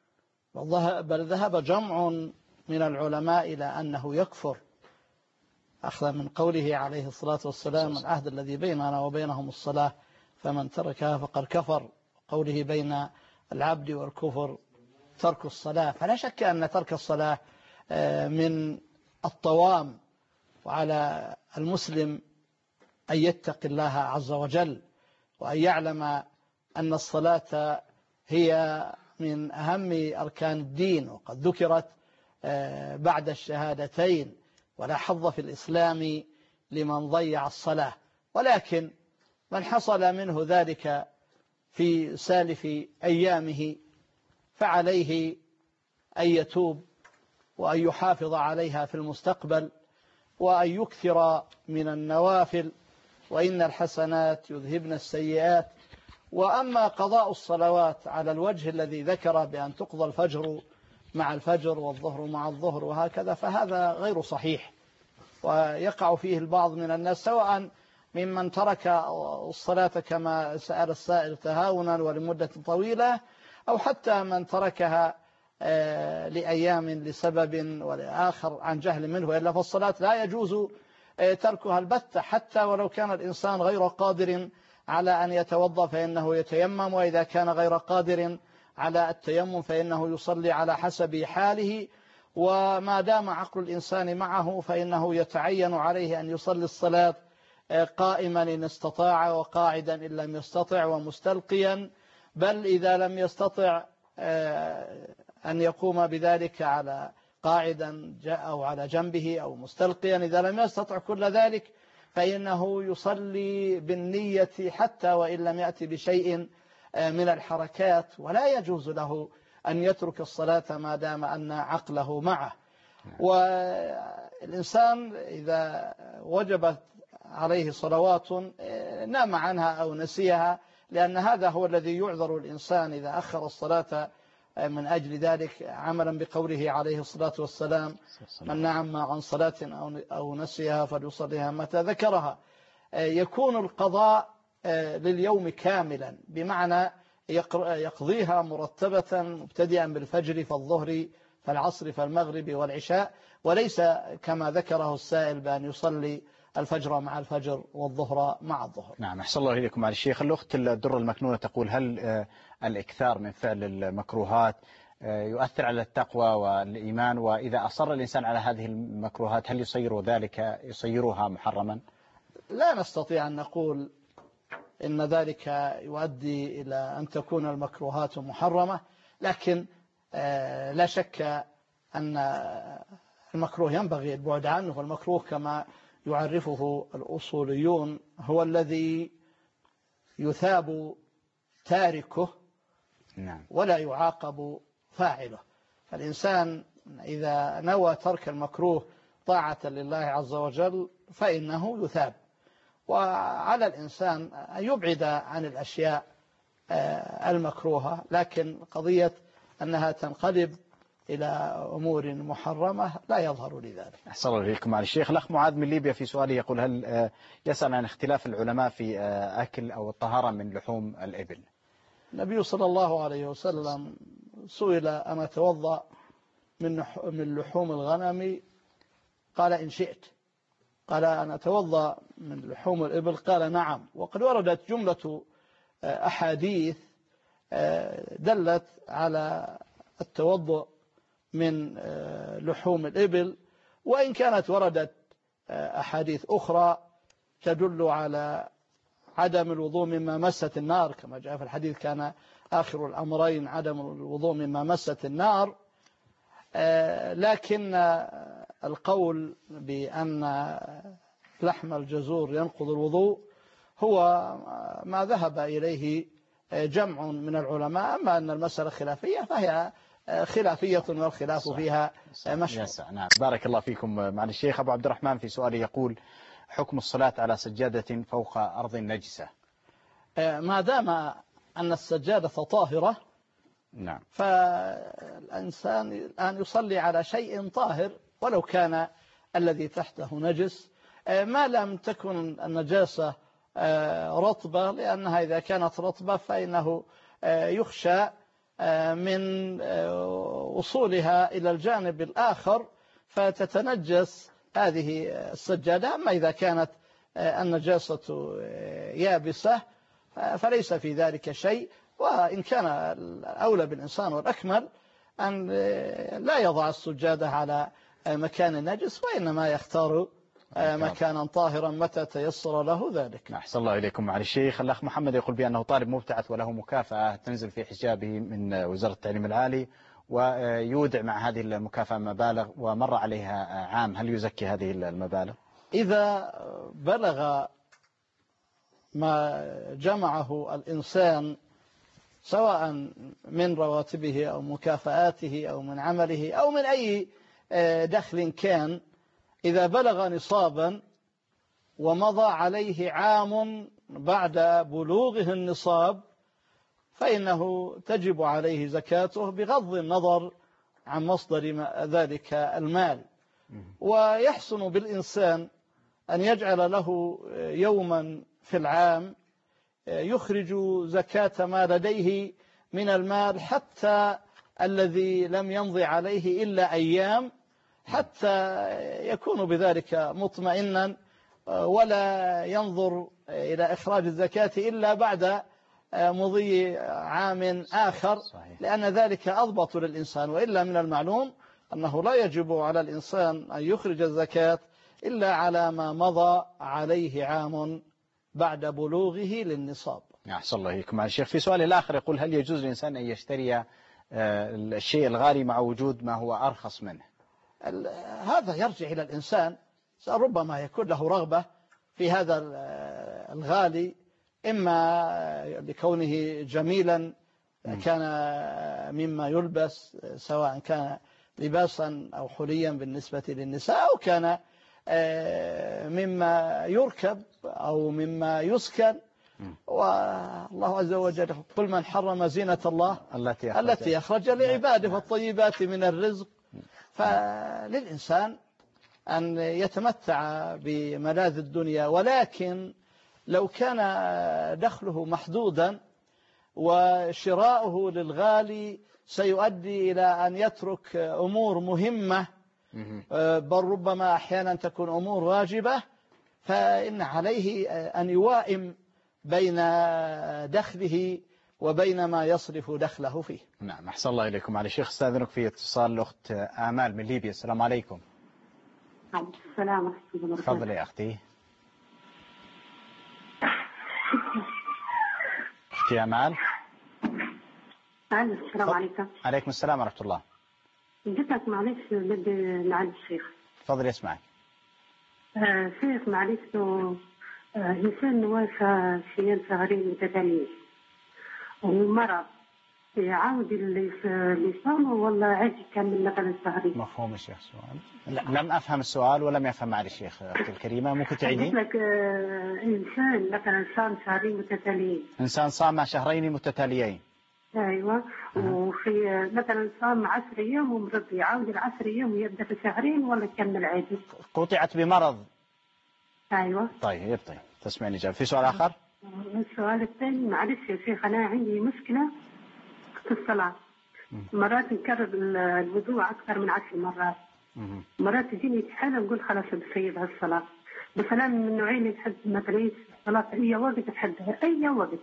بل ذهب جمع من العلماء إلى أنه يكفر، أخذ من قوله عليه الصلاة والسلام: العهد الذي بيننا وبينهم الصلاة فمن تركها فقد كفر، قوله بين العبد والكفر ترك الصلاة. فلا شك أن ترك الصلاة من الطوام، وعلى المسلم أن يتقي الله عز وجل وأن يعلم أن الصلاة هي من أهم أركان الدين، وقد ذكرت بعد الشهادتين، ولا حظ في الإسلام لمن ضيع الصلاة. ولكن من حصل منه ذلك في سالف أيامه فعليه أن يتوب وأن يحافظ عليها في المستقبل وأن يكثر من النوافل، وإن الحسنات يذهبن السيئات. وأما قضاء الصلوات على الوجه الذي ذكر بأن تقضى الفجر مع الفجر والظهر مع الظهر وهكذا، فهذا غير صحيح، ويقع فيه البعض من الناس، سواء ممن ترك الصلاة كما سأل السائل تهاونا ولمدة طويلة، أو حتى من تركها لأيام لسبب ولآخر عن جهل منه. إلا فالصلاة لا يجوز تركها البتة، حتى ولو كان الإنسان غير قادر على أن يتوضأ فإنه يتيمم، وإذا كان غير قادر على التيمم فإنه يصلي على حسب حاله، وما دام عقل الإنسان معه فإنه يتعين عليه أن يصلي الصلاة قائما إن استطاع، وقاعدا إن لم يستطع، ومستلقيا، بل إذا لم يستطع أن يقوم بذلك على قاعدا أو على جنبه أو مستلقيا. إذا لم يستطع كل ذلك فإنه يصلي بالنية حتى وإن لم يأتي بشيء من الحركات، ولا يجوز له أن يترك الصلاة ما دام أن عقله معه. والإنسان إذا وجبت عليه صلوات نام عنها أو نسيها، لأن هذا هو الذي يعذر الإنسان إذا أخر الصلاة من أجل ذلك، عملا بقوله عليه الصلاة والسلام: من نعم عن صلاة أو نسيها فليصليها متى ذكرها. يكون القضاء لليوم كاملا، بمعنى يقضيها مرتبة مبتدئا بالفجر فالظهر فالعصر فالمغرب والعشاء، وليس كما ذكره السائل بأن يصلي الفجر مع الفجر والظهر مع الظهر. نعم، أحسن الله إليكم معالي الشيخ. الأخت الدرة المكنونة تقول: هل الإكثار من فعل المكروهات يؤثر على التقوى والإيمان؟ وإذا أصر الإنسان على هذه المكروهات هل يصيرها محرما؟ لا نستطيع أن نقول إن ذلك يؤدي إلى أن تكون المكروهات محرمة، لكن لا شك أن المكروه ينبغي البعد عنه. والمكروه كما يعرفه الأصوليون هو الذي يثاب تاركه ولا يعاقب فاعله. فالإنسان إذا نوى ترك المكروه طاعة لله عز وجل فإنه يثاب، وعلى الإنسان أن يبعد عن الأشياء المكروهة، لكن قضية أنها تنقلب إلى أمور محرمة لا يظهر لذلك. أحسن الله إليكم معالي الشيخ. الأخ معاذ من ليبيا في سؤاله يقول: هل يسأل عن اختلاف العلماء في أكل أو الطهارة من لحوم الإبل؟ النبي صلى الله عليه وسلم سئل: أما توضأ من لحوم الغنم؟ قال: إن شئت. قال: أنا أتوضأ من لحوم الإبل؟ قال: نعم. وقد وردت جملة أحاديث دلت على التوضؤ من لحوم الإبل، وإن كانت وردت أحاديث أخرى تدل على عدم الوضوء مما مست النار، كما جاء في الحديث: كان آخر الأمرين عدم الوضوء مما مست النار. لكن القول بأن لحم الجزور ينقض الوضوء هو ما ذهب إليه جمع من العلماء. أما أن المسألة خلافية فهي خلافية والخلاف فيها مشروع. نعم، بارك الله فيكم معالي الشيخ. أبو عبد الرحمن في سؤاله يقول: حكم الصلاة على سجادة فوق أرض نجسة؟ ما دام أن السجادة طاهرة نعم، فالإنسان الآن يصلي على شيء طاهر ولو كان الذي تحته نجس، ما لم تكن النجاسة رطبة، لأنها إذا كانت رطبة فإنه يخشى من وصولها إلى الجانب الآخر فتتنجس هذه السجادة. أما إذا كانت النجاسة يابسة فليس في ذلك شيء، وإن كان الأولى بالإنسان والأكمل أن لا يضع السجادة على مكان نجس، وإنما يختار مكانا طاهرا متى تيسر له ذلك. أحسن الله إليكم معالي الشيخ. الأخ محمد يقول بأنه طالب مبتعث وله مكافأة تنزل في حجابه من وزارة التعليم العالي، ويودع مع هذه المكافأة مبالغ ومر عليها عام، هل يزكي هذه المبالغ؟ إذا بلغ ما جمعه الإنسان سواء من رواتبه أو مكافآته أو من عمله أو من أي دخل كان، إذا بلغ نصابا ومضى عليه عام بعد بلوغه النصاب فإنه تجب عليه زكاته بغض النظر عن مصدر ذلك المال. ويحسن بالإنسان أن يجعل له يوما في العام يخرج زكاة ما لديه من المال، حتى الذي لم يمضي عليه إلا أيام، حتى يكون بذلك مطمئنا ولا ينظر إلى إخراج الزكاة إلا بعد مضي عام آخر، لأن ذلك أضبط للإنسان. وإلا من المعلوم أنه لا يجب على الإنسان أن يخرج الزكاة إلا على ما مضى عليه عام بعد بلوغه للنصاب. أحسن الله إليكم معالي الشيخ. في سؤال الآخر يقول: هل يجوز للإنسان أن يشتري الشيء الغالي مع وجود ما هو أرخص منه؟ هذا يرجع إلى الإنسان، ربما يكون له رغبة في هذا الغالي، إما لكونه جميلا كان مما يلبس سواء كان لباسا أو حليا بالنسبة للنساء، أو كان مما يركب أو مما يسكن. والله عز وجل: قل من حرم زينة الله التي أخرج لعباده والطيبات من الرزق. فللإنسان أن يتمتع بملاذ الدنيا، ولكن لو كان دخله محدودا وشراؤه للغالي سيؤدي إلى أن يترك أمور مهمة، بل ربما أحيانا تكون أمور واجبة، فإن عليه أن يوائم بين دخله وبين ما يصرف دخله فيه. نعم، أحسن الله إليكم. على شيخ استاذنك في اتصال الأخت آمال من ليبيا. السلام عليكم. عليكم السلام ورحمة الله وبركاته. تفضلي يا أختي. أختي آمال. السلام عليكم. عليكم السلام ورحمة الله. جدك معلش بدي نعالج الشيخ. تفضلي اسمعك. شيخ معلش إنسان وافى شهرين متتاليين ومرض، يعاود لصامه ولا عادي يكمل مثلا شهرين؟ مفهوم الشيخ السؤال؟ لم أفهم السؤال ولم يفهم معي الشيخ. أختي الكريمة ممكن تعيدين؟ قلت لك إنسان مثلا صام شهرين متتاليين. إنسان صام شهرين متتاليين. أيوة. وفي مثلا صام 10 أيام ومرض، يعاود 10 أيام ويبدأ في شهرين ولا يكمل عادي؟ قطعت بمرض. أيوة. طيب تسمعني إجابة. في سؤال آخر؟ السؤال الثاني معلش يا شيخ، أنا عندي مشكلة في الصلاة. مرات نكرر الوضوء أكثر من 10 مرات. مرات تجيني حالة نقول خلاص بسيب هالصلاة، بس أنا من النوعين اللي تحب مثلا الصلاة أي وقت تحبها أي وقت.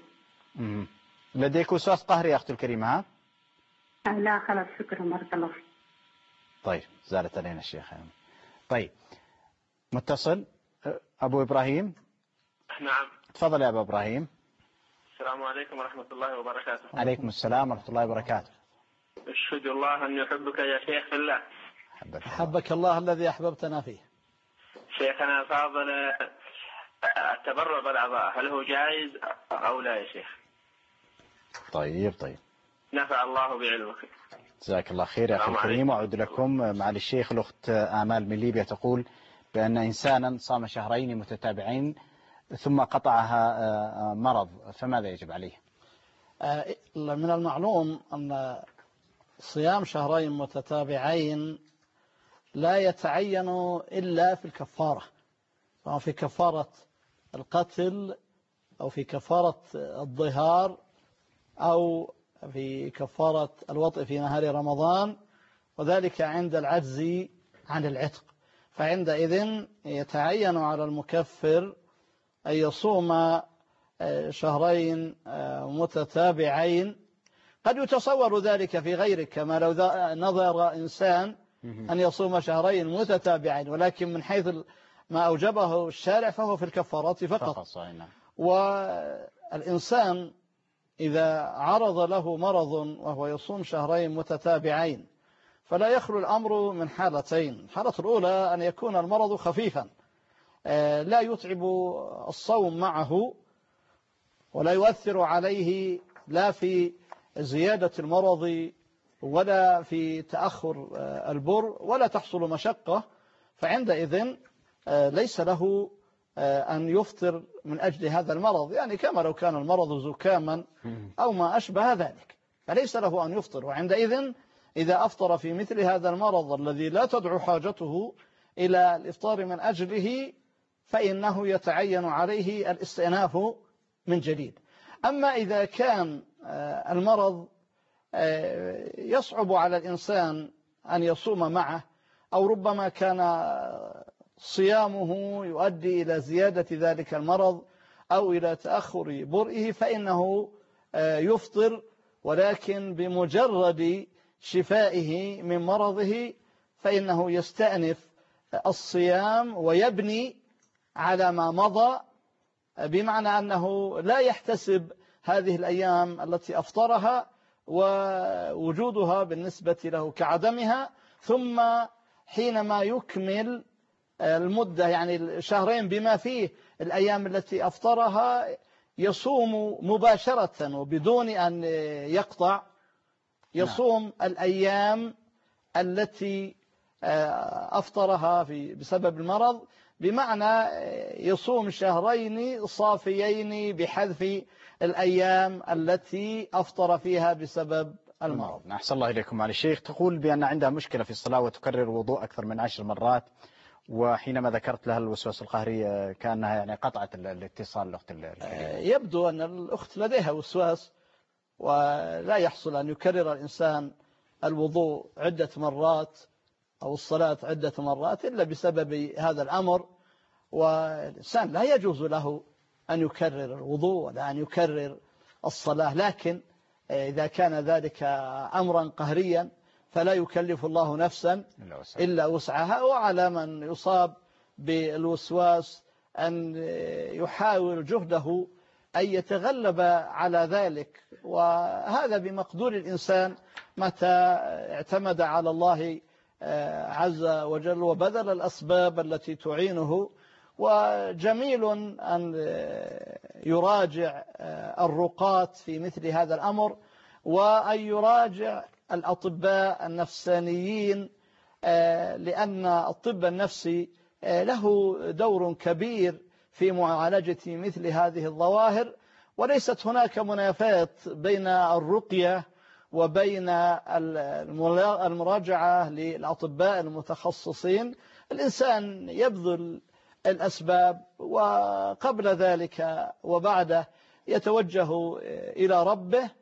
لديك وسواس قهري يا أختي الكريمة ها؟ لا خلاص شكرا بارك الله فيك. طيب زالت علينا الشيخ. طيب متصل أبو إبراهيم. نعم. تفضل يا أبو إبراهيم. السلام عليكم ورحمة الله وبركاته. عليكم السلام ورحمة الله وبركاته. أشهد الله أن يحبك يا شيخ في الله. أحبك الله الذي أحببتنا فيه. شيخنا فاضل، التبرع بالأعضاء هل هو جائز أو لا يا شيخ؟ طيب نفع الله بعلمك. جزاك الله خير يا أخي الكريم. وأعود لكم مع الشيخ. الأخت آمال من ليبيا تقول بأن إنسانا صام شهرين متتابعين ثم قطعها مرض، فماذا يجب عليه؟ من المعلوم أن صيام شهرين متتابعين لا يتعين إلا في الكفارة، سواء في كفارة القتل أو في كفارة الظهار أو في كفارة الوطء في نهار رمضان، وذلك عند العجز عن العتق. فعندئذ يتعين على المكفر أن يصوم شهرين متتابعين. قد يتصور ذلك في غيرك، كما لو نظر إنسان أن يصوم شهرين متتابعين، ولكن من حيث ما أوجبه الشارع فهو في الكفارات فقط. والإنسان إذا عرض له مرض وهو يصوم شهرين متتابعين فلا يخلو الأمر من حالتين. الحالة الأولى أن يكون المرض خفيفا لا يتعب الصوم معه ولا يؤثر عليه لا في زيادة المرض ولا في تأخر البر ولا تحصل مشقة، فعندئذ ليس له أن يفطر من أجل هذا المرض، يعني كما لو كان المرض زكاما أو ما أشبه ذلك، فليس له أن يفطر. وعندئذ إذا أفطر في مثل هذا المرض الذي لا تدعو حاجته إلى الإفطار من أجله فإنه يتعين عليه الاستئناف من جديد. أما إذا كان المرض يصعب على الإنسان أن يصوم معه، أو ربما كان صيامه يؤدي إلى زيادة ذلك المرض أو إلى تأخر برئه، فإنه يفطر، ولكن بمجرد شفائه من مرضه فإنه يستأنف الصيام ويبني على ما مضى، بمعنى أنه لا يحتسب هذه الأيام التي أفطرها ووجودها بالنسبة له كعدمها، ثم حينما يكمل المدة يعني الشهرين بما فيه الأيام التي أفطرها يصوم مباشرة وبدون أن يقطع، يصوم الأيام التي أفطرها بسبب المرض، بمعنى يصوم شهرين صافيين بحذف الأيام التي أفطر فيها بسبب المرض. أحسن الله إليكم. على الشيخ تقول بأن عندها مشكلة في الصلاة وتكرر الوضوء أكثر من 10 مرات، وحينما ذكرت لها الوسواس القهري كأنها يعني قطعت الاتصال الأخت يبدو أن الأخت لديها وسواس، ولا يحصل أن يكرر الإنسان الوضوء عدة مرات أو الصلاة عدة مرات إلا بسبب هذا الأمر. والإنسان لا يجوز له أن يكرر الوضوء ولا أن يكرر الصلاة، لكن إذا كان ذلك أمرا قهريا فلا يكلف الله نفسا إلا وسعها. وعلى من يصاب بالوسواس أن يحاول جهده أن يتغلب على ذلك، وهذا بمقدور الإنسان متى اعتمد على الله عز وجل وبذل الأسباب التي تعينه. وجميل أن يراجع الرقاة في مثل هذا الأمر، وأن يراجع الأطباء النفسانيين، لأن الطب النفسي له دور كبير في معالجة مثل هذه الظواهر. وليست هناك منافاة بين الرقية وبين المراجعة للأطباء المتخصصين. الإنسان يبذل الأسباب، وقبل ذلك وبعده يتوجه إلى ربه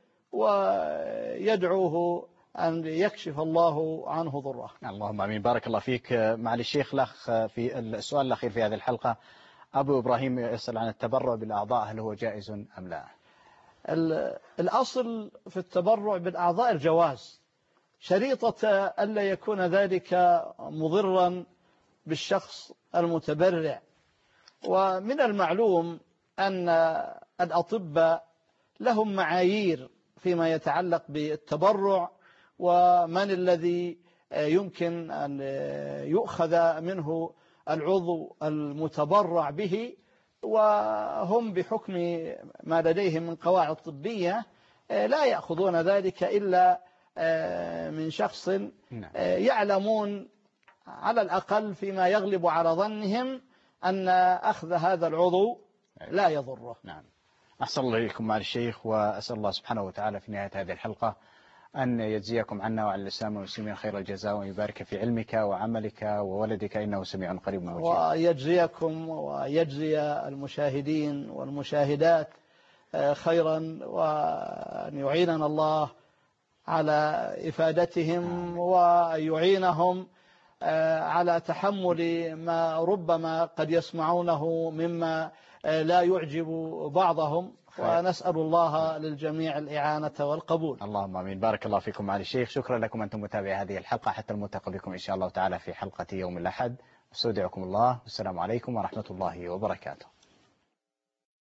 ويدعوه أن يكشف الله عنه ضره. اللهم آمين. بارك الله فيك. معالي الشيخ، الأخ في السؤال الأخير في هذه الحلقة، أبو إبراهيم يسأل عن التبرع بالأعضاء، هل هو جائز أم لا؟ الأصل في التبرع بالأعضاء الجواز، شريطة ألا يكون ذلك مضرا بالشخص المتبرع. ومن المعلوم أن الأطباء لهم معايير فيما يتعلق بالتبرع، ومن الذي يمكن أن يؤخذ منه العضو المتبرع به، وهم بحكم ما لديهم من قواعد طبية لا يأخذون ذلك إلا من شخص يعلمون على الأقل فيما يغلب على ظنهم أن أخذ هذا العضو لا يضره. نعم. أحسن الله إليكم معالي الشيخ، وأسأل الله سبحانه وتعالى في نهاية هذه الحلقة أن يجزيكم عنا وعلى الإسلام والمسلمين خير الجزاء، ويبارك في علمك وعملك وولدك إنه سميع قريب مجيب. ويجزيكم ويجزي المشاهدين والمشاهدات خيرا، وأن يعيننا الله على إفادتهم، وأن يعينهم على تحمل ما ربما قد يسمعونه مما لا يعجب بعضهم، ونسأل الله للجميع الإعانة والقبول. اللهم آمين. بارك الله فيكم معالي الشيخ. شكرا لكم أنتم متابعي هذه الحلقة، حتى الملتقى بكم إن شاء الله تعالى في حلقة يوم الأحد. استودعكم الله، والسلام عليكم ورحمة الله وبركاته.